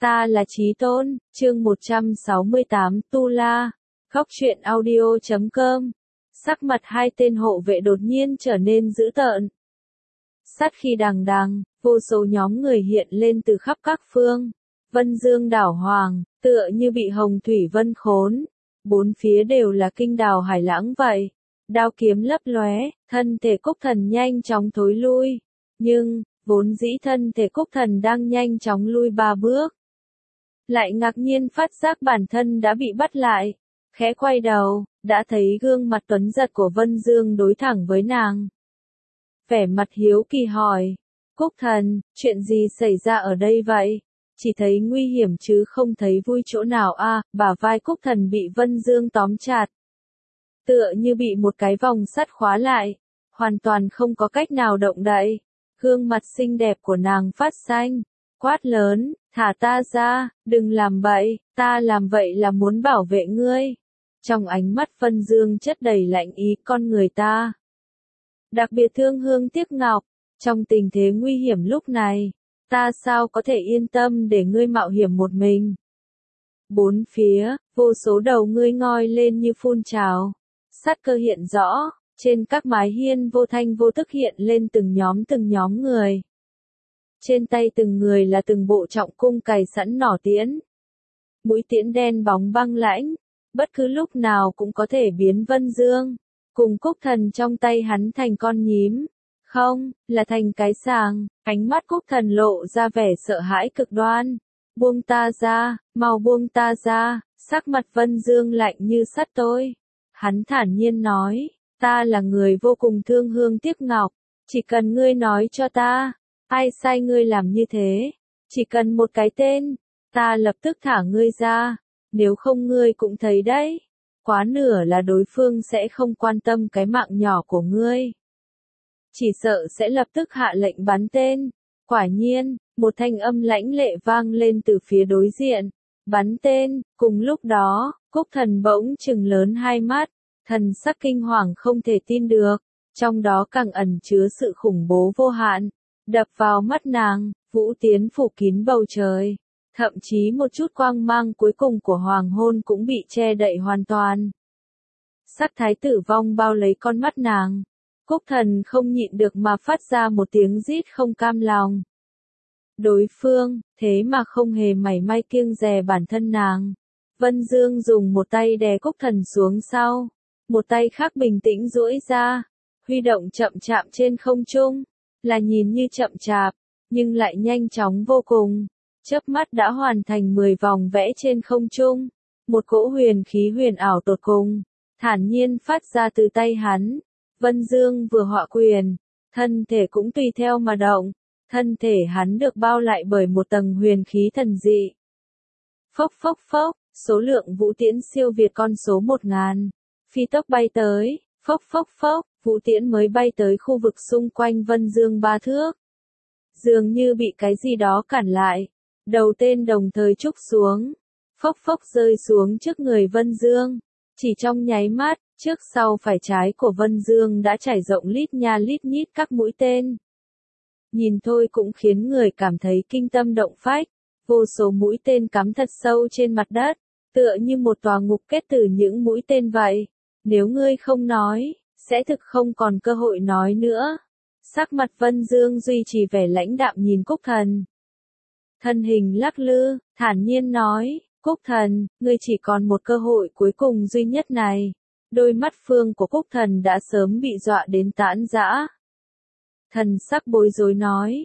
Ta là Chí Tôn, chương 168 Tu La, Góc truyện audio.com. Sắc mặt hai tên hộ vệ đột nhiên trở nên dữ tợn. Sát khí đằng đằng, vô số nhóm người hiện lên từ khắp các phương. Vân Dương đảo hoàng, tựa như bị hồng thủy vân khốn. Bốn phía đều là kinh đào hải lãng vậy. Đao kiếm lấp lóe, thân thể Cúc Thần nhanh chóng thối lui. Nhưng, vốn dĩ thân thể Cúc Thần đang nhanh chóng lui 3 bước. Lại ngạc nhiên phát giác bản thân đã bị bắt lại. Khẽ quay đầu, đã thấy gương mặt tuấn giật của Vân Dương đối thẳng với nàng. Vẻ mặt hiếu kỳ hỏi, Cúc Thần, chuyện gì xảy ra ở đây vậy? Chỉ thấy nguy hiểm chứ không thấy vui chỗ nào à, bả vai Cúc Thần bị Vân Dương tóm chặt. Tựa như bị một cái vòng sắt khóa lại, hoàn toàn không có cách nào động đậy. Gương mặt xinh đẹp của nàng phát xanh, quát lớn, thả ta ra, đừng làm bậy, ta làm vậy là muốn bảo vệ ngươi. Trong ánh mắt Vân Dương chất đầy lạnh ý con người ta. Đặc biệt thương hương tiếc ngọc, trong tình thế nguy hiểm lúc này, ta sao có thể yên tâm để ngươi mạo hiểm một mình. Bốn phía, vô số đầu ngươi ngoi lên như phun trào, sát cơ hiện rõ, trên các mái hiên vô thanh vô tức hiện lên từng nhóm người. Trên tay từng người là từng bộ trọng cung cài sẵn nỏ tiễn. Mũi tiễn đen bóng băng lãnh, bất cứ lúc nào cũng có thể biến Vân Dương, cùng Cúc Thần trong tay hắn thành con nhím. Không, là thành cái sàng, ánh mắt Cúc Thần lộ ra vẻ sợ hãi cực đoan. Buông ta ra, mau buông ta ra, sắc mặt Vân Dương lạnh như sắt tôi. Hắn thản nhiên nói, ta là người vô cùng thương hương tiếc ngọc, chỉ cần ngươi nói cho ta, ai sai ngươi làm như thế, chỉ cần một cái tên, ta lập tức thả ngươi ra, nếu không ngươi cũng thấy đấy, quá nửa là đối phương sẽ không quan tâm cái mạng nhỏ của ngươi. Chỉ sợ sẽ lập tức hạ lệnh bắn tên. Quả nhiên, một thanh âm lãnh lệ vang lên từ phía đối diện. Bắn tên, cùng lúc đó, Cúc Thần bỗng trừng lớn hai mắt, thần sắc kinh hoàng không thể tin được, trong đó càng ẩn chứa sự khủng bố vô hạn. Đập vào mắt nàng, vũ tiến phủ kín bầu trời, thậm chí một chút quang mang cuối cùng của hoàng hôn cũng bị che đậy hoàn toàn. Sắc thái tử vong bao lấy con mắt nàng. Cúc Thần không nhịn được mà phát ra một tiếng rít không cam lòng. Đối phương, thế mà không hề mảy may kiêng dè bản thân nàng. Vân Dương dùng một tay đè Cúc Thần xuống sau, một tay khác bình tĩnh duỗi ra, huy động chậm chạp trên không trung, là nhìn như chậm chạp, nhưng lại nhanh chóng vô cùng. Chớp mắt đã hoàn thành 10 vòng vẽ trên không trung, một cỗ huyền khí huyền ảo tột cùng, thản nhiên phát ra từ tay hắn. Vân Dương vừa họa quyền, thân thể cũng tùy theo mà động, thân thể hắn được bao lại bởi một tầng huyền khí thần dị. Phốc phốc phốc, số lượng vũ tiễn siêu việt con số 1000, phi tốc bay tới, phốc phốc phốc, vũ tiễn mới bay tới khu vực xung quanh Vân Dương 3 thước. Dường như bị cái gì đó cản lại, đầu tên đồng thời trúc xuống, phốc phốc rơi xuống trước người Vân Dương, chỉ trong nháy mắt. Trước sau phải trái của Vân Dương đã trải rộng lít nha lít nhít các mũi tên. Nhìn thôi cũng khiến người cảm thấy kinh tâm động phách, vô số mũi tên cắm thật sâu trên mặt đất, tựa như một tòa ngục kết từ những mũi tên vậy. Nếu ngươi không nói, sẽ thực không còn cơ hội nói nữa. Sắc mặt Vân Dương duy trì vẻ lãnh đạm nhìn Cúc Thần. Thân hình lắc lư, thản nhiên nói, Cúc Thần, ngươi chỉ còn một cơ hội cuối cùng duy nhất này. Đôi mắt phương của Cúc Thần đã sớm bị dọa đến tãn dã. Thần sắc bối rối nói,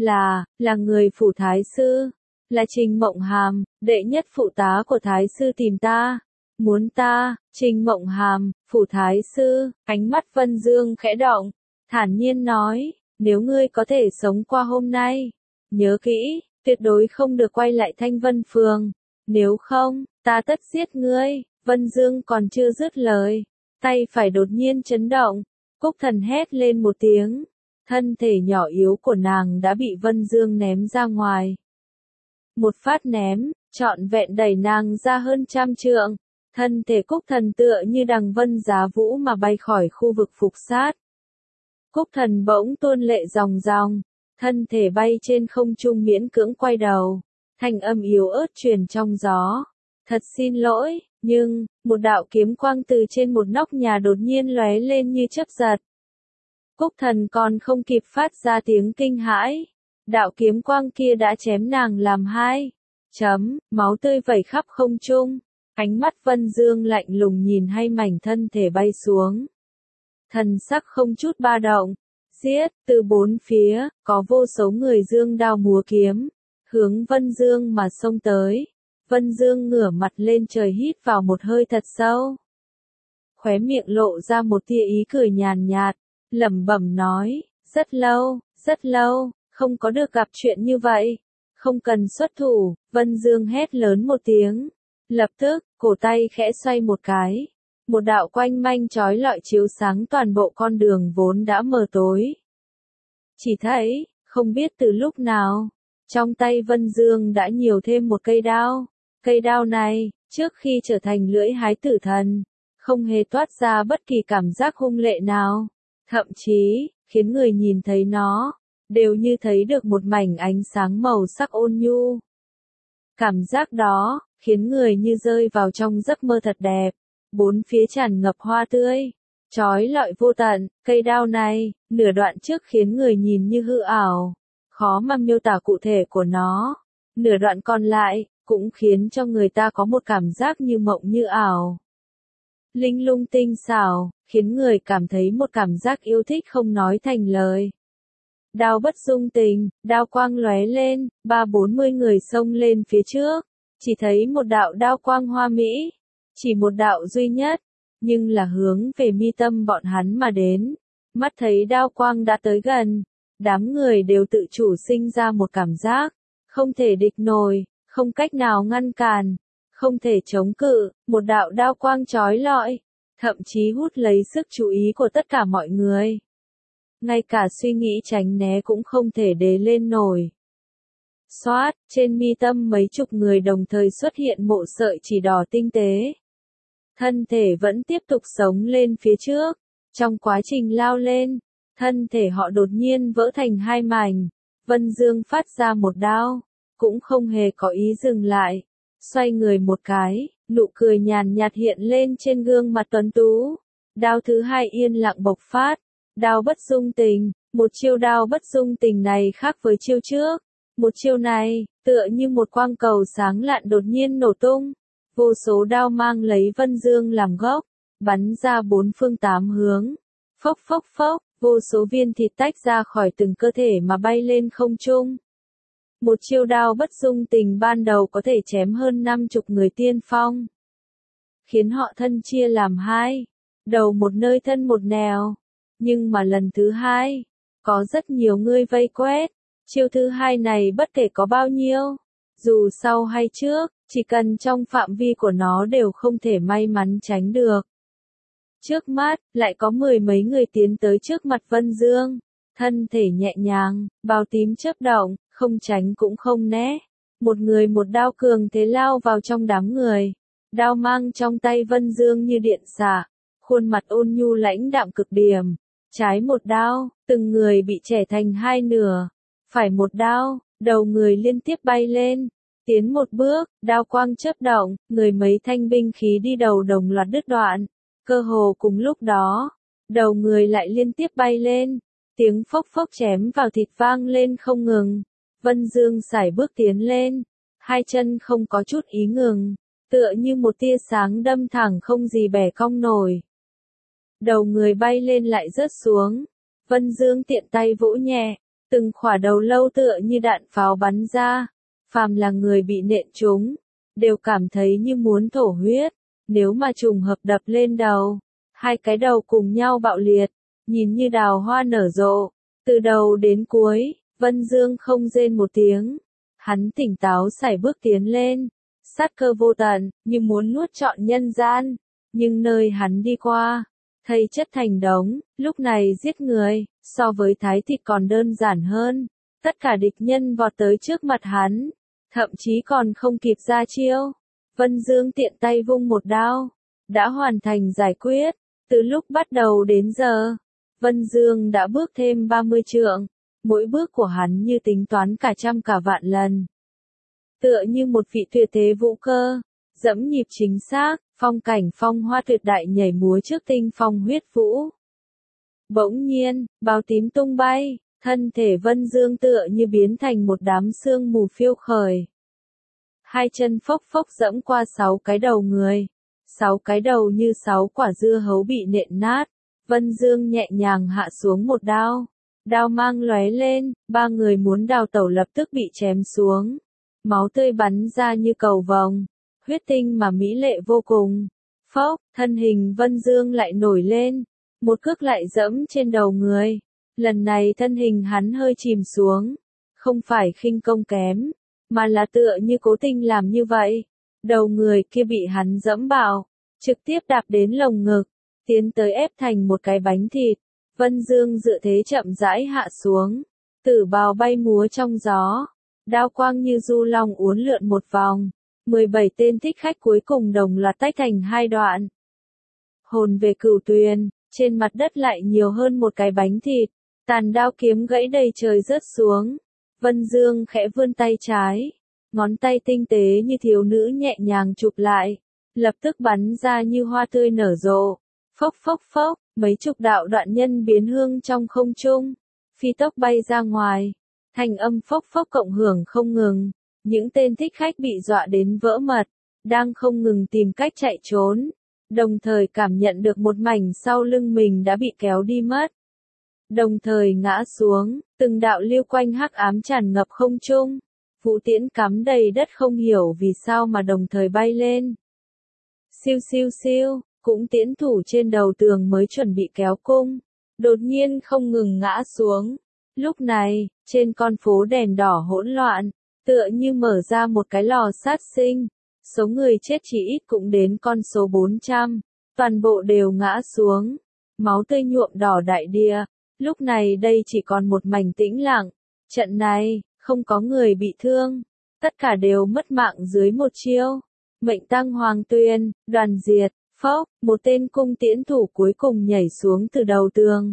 là người phủ thái sư, là Trình Mộng Hàm, đệ nhất phụ tá của thái sư tìm ta, muốn ta. Trình Mộng Hàm, phủ thái sư, ánh mắt Vân Dương khẽ động, thản nhiên nói, nếu ngươi có thể sống qua hôm nay, nhớ kỹ, tuyệt đối không được quay lại Thanh Vân Phường, nếu không, ta tất giết ngươi. Vân Dương còn chưa dứt lời, tay phải đột nhiên chấn động, Cúc Thần hét lên một tiếng, thân thể nhỏ yếu của nàng đã bị Vân Dương ném ra ngoài. Một phát ném, trọn vẹn đẩy nàng ra hơn 100 trượng, thân thể Cúc Thần tựa như đằng vân giá vũ mà bay khỏi khu vực phục sát. Cúc Thần bỗng tuôn lệ ròng ròng, thân thể bay trên không trung miễn cưỡng quay đầu, Thanh âm yếu ớt truyền trong gió. Thật xin lỗi, nhưng, một đạo kiếm quang từ trên một nóc nhà đột nhiên lóe lên như chớp giật. Cúc Thần còn không kịp phát ra tiếng kinh hãi. Đạo kiếm quang kia đã chém nàng làm hai. Máu tươi vẩy khắp không trung. Ánh mắt Vân Dương lạnh lùng nhìn hai mảnh thân thể bay xuống. Thần sắc không chút ba động. Giết, từ bốn phía, có vô số người dương đao múa kiếm. Hướng Vân Dương mà xông tới. Vân Dương ngửa mặt lên trời hít vào một hơi thật sâu. Khóe miệng lộ ra một tia ý cười nhàn nhạt, lẩm bẩm nói, rất lâu, không có được gặp chuyện như vậy. Không cần xuất thủ, Vân Dương hét lớn một tiếng. Lập tức, cổ tay khẽ xoay một cái. Một đạo quanh manh chói lọi chiếu sáng toàn bộ con đường vốn đã mờ tối. Chỉ thấy, không biết từ lúc nào, trong tay Vân Dương đã nhiều thêm một cây đao. Cây đao này, trước khi trở thành lưỡi hái tử thần, không hề toát ra bất kỳ cảm giác hung lệ nào. Thậm chí, khiến người nhìn thấy nó, đều như thấy được một mảnh ánh sáng màu sắc ôn nhu. Cảm giác đó, khiến người như rơi vào trong giấc mơ thật đẹp. Bốn phía tràn ngập hoa tươi, chói lọi vô tận. Cây đao này, nửa đoạn trước khiến người nhìn như hư ảo, khó mà miêu tả cụ thể của nó. Nửa đoạn còn lại, cũng khiến cho người ta có một cảm giác như mộng như ảo. Linh lung tinh xảo, khiến người cảm thấy một cảm giác yêu thích không nói thành lời. Đao bất dung tình, đao quang lóe lên, 30-40 người xông lên phía trước. Chỉ thấy một đạo đao quang hoa mỹ. Chỉ một đạo duy nhất, nhưng là hướng về mi tâm bọn hắn mà đến. Mắt thấy đao quang đã tới gần, đám người đều tự chủ sinh ra một cảm giác, không thể địch nổi, không cách nào ngăn cản, không thể chống cự, một đạo đao quang chói lọi, thậm chí hút lấy sức chú ý của tất cả mọi người. Ngay cả suy nghĩ tránh né cũng không thể đế lên nổi. Xoát, trên mi tâm mấy chục người đồng thời xuất hiện một sợi chỉ đỏ tinh tế. Thân thể vẫn tiếp tục sống lên phía trước. Trong quá trình lao lên, thân thể họ đột nhiên vỡ thành hai mảnh. Vân Dương phát ra một đao, cũng không hề có ý dừng lại. Xoay người một cái, nụ cười nhàn nhạt hiện lên trên gương mặt tuấn tú. Đao thứ hai yên lặng bộc phát. Đao bất dung tình, một chiêu đao bất dung tình này khác với chiêu trước. Một chiêu này, tựa như một quang cầu sáng lạn đột nhiên nổ tung. Vô số đao mang lấy Vân Dương làm gốc, bắn ra bốn phương tám hướng. Phốc phốc phốc, vô số viên thịt tách ra khỏi từng cơ thể mà bay lên không trung. Một chiêu đao bất dung tình ban đầu có thể chém hơn 50 người tiên phong. Khiến họ thân chia làm hai, đầu một nơi thân một nẻo. Nhưng mà lần thứ hai, có rất nhiều người vây quét. Chiêu thứ hai này bất kể có bao nhiêu, dù sau hay trước, chỉ cần trong phạm vi của nó đều không thể may mắn tránh được. Trước mắt, lại có mười mấy người tiến tới trước mặt Vân Dương. Thân thể nhẹ nhàng, bào tím chớp động, không tránh cũng không né. Một người một đao cường thế lao vào trong đám người. Đao mang trong tay Vân Dương như điện xạ. Khuôn mặt ôn nhu lãnh đạm cực điểm. Trái một đao, từng người bị chẻ thành hai nửa. Phải một đao, đầu người liên tiếp bay lên. Tiến một bước, đao quang chớp động, người mấy thanh binh khí đi đầu đồng loạt đứt đoạn. Cơ hồ cùng lúc đó, đầu người lại liên tiếp bay lên. Tiếng phốc phốc chém vào thịt vang lên không ngừng. Vân Dương sải bước tiến lên. Hai chân không có chút ý ngừng. Tựa như một tia sáng đâm thẳng không gì bẻ cong nổi. Đầu người bay lên lại rớt xuống. Vân Dương tiện tay vỗ nhẹ. Từng khỏa đầu lâu tựa như đạn pháo bắn ra. Phàm là người bị nện trúng, đều cảm thấy như muốn thổ huyết. Nếu mà trùng hợp đập lên đầu, hai cái đầu cùng nhau bạo liệt, nhìn như đào hoa nở rộ. Từ đầu đến cuối, Vân Dương không rên một tiếng. Hắn tỉnh táo sải bước tiến lên, sát cơ vô tận, như muốn nuốt trọn nhân gian. Nhưng nơi hắn đi qua, thây chất thành đống, lúc này giết người, so với thái thịt còn đơn giản hơn. Tất cả địch nhân vọt tới trước mặt hắn, thậm chí còn không kịp ra chiêu. Vân Dương tiện tay vung một đao, đã hoàn thành giải quyết. Từ lúc bắt đầu đến giờ, Vân Dương đã bước thêm 30 trượng, mỗi bước của hắn như tính toán cả trăm cả vạn lần. tựa như một vị tuyệt thế vũ cơ, dẫm nhịp chính xác, phong cảnh phong hoa tuyệt đại nhảy múa trước tinh phong huyết vũ. Bỗng nhiên, báo tím tung bay, thân thể Vân Dương tựa như biến thành một đám sương mù phiêu khởi. Hai chân phốc phốc dẫm qua 6 cái đầu người, 6 cái đầu như 6 quả dưa hấu bị nện nát. Vân Dương nhẹ nhàng hạ xuống một đao, đao mang lóe lên, 3 người muốn đào tẩu lập tức bị chém xuống. Máu tươi bắn ra như cầu vồng, huyết tinh mà mỹ lệ vô cùng. Phốc, thân hình Vân Dương lại nổi lên, một cước lại dẫm trên đầu người. Lần này thân hình hắn hơi chìm xuống, không phải khinh công kém, mà là tựa như cố tình làm như vậy. Đầu người kia bị hắn dẫm bạo, trực tiếp đạp đến lồng ngực, tiến tới ép thành một cái bánh thịt. Vân Dương dựa thế chậm rãi hạ xuống, tử bào bay múa trong gió, đao quang như du long uốn lượn một vòng. 17 tên thích khách cuối cùng đồng loạt tách thành 2 đoạn. Hồn về Cửu Tuyền, trên mặt đất lại nhiều hơn một cái bánh thịt, tàn đao kiếm gãy đầy trời rớt xuống. Vân Dương khẽ vươn tay trái, ngón tay tinh tế như thiếu nữ nhẹ nhàng chụp lại, lập tức bắn ra như hoa tươi nở rộ. Phốc phốc phốc, mấy chục đạo đoạn nhân biến hương trong không trung, phi tốc bay ra ngoài, thanh âm phốc phốc cộng hưởng không ngừng. Những tên thích khách bị dọa đến vỡ mật, đang không ngừng tìm cách chạy trốn, đồng thời cảm nhận được một mảnh sau lưng mình đã bị kéo đi mất. Đồng thời ngã xuống, từng đạo lưu quanh hắc ám tràn ngập không trung, vũ tiễn cắm đầy đất không hiểu vì sao mà đồng thời bay lên. Siêu siêu siêu, cũng tiễn thủ trên đầu tường mới chuẩn bị kéo cung, đột nhiên không ngừng ngã xuống. Lúc này, trên con phố đèn đỏ hỗn loạn, tựa như mở ra một cái lò sát sinh, số người chết chỉ ít cũng đến con số 400, toàn bộ đều ngã xuống, máu tươi nhuộm đỏ đại địa. Lúc này đây chỉ còn một mảnh tĩnh lặng, trận này, không có người bị thương, tất cả đều mất mạng dưới một chiêu. Mệnh tăng Hoàng Tuyền, đoàn diệt, phốc, một tên cung tiễn thủ cuối cùng nhảy xuống từ đầu tường.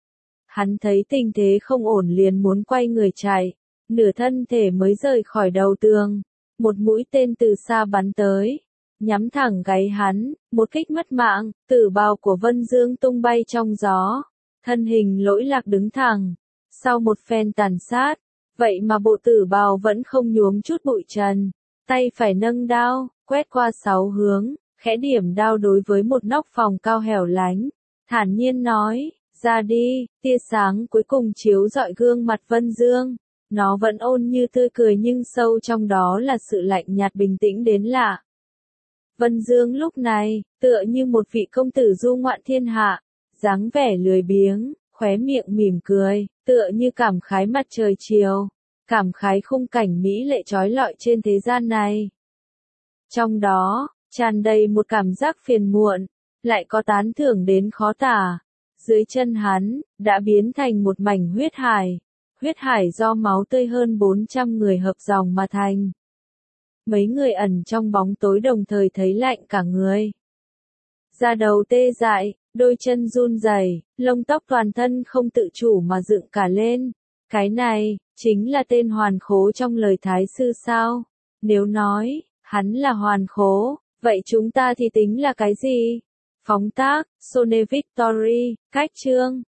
Hắn thấy tình thế không ổn liền muốn quay người chạy, nửa thân thể mới rời khỏi đầu tường, một mũi tên từ xa bắn tới, nhắm thẳng gáy hắn, một kích mất mạng. Tử bào của Vân Dương tung bay trong gió, thân hình lỗi lạc đứng thẳng, sau một phen tàn sát, vậy mà bộ tử bào vẫn không nhuốm chút bụi trần, tay phải nâng đao, quét qua 6 hướng, khẽ điểm đao đối với một nóc phòng cao hẻo lánh, thản nhiên nói, ra đi. Tia sáng cuối cùng chiếu rọi gương mặt Vân Dương, nó vẫn ôn như tươi cười nhưng sâu trong đó là sự lạnh nhạt bình tĩnh đến lạ. Vân Dương lúc này, tựa như một vị công tử du ngoạn thiên hạ, dáng vẻ lười biếng, khóe miệng mỉm cười, tựa như cảm khái mặt trời chiều, cảm khái khung cảnh mỹ lệ trói lọi trên thế gian này. Trong đó, tràn đầy một cảm giác phiền muộn, lại có tán thưởng đến khó tả. Dưới chân hắn, đã biến thành một mảnh huyết hải do máu tươi hơn 400 người hợp dòng mà thành. Mấy người ẩn trong bóng tối đồng thời thấy lạnh cả người. Da đầu tê dại, đôi chân run rẩy, lông tóc toàn thân không tự chủ mà dựng cả lên. Cái này, chính là tên Hoàn Khố trong lời Thái Sư sao? Nếu nói, hắn là Hoàn Khố, vậy chúng ta thì tính là cái gì? Phóng tác, Sone Victory, cách chương.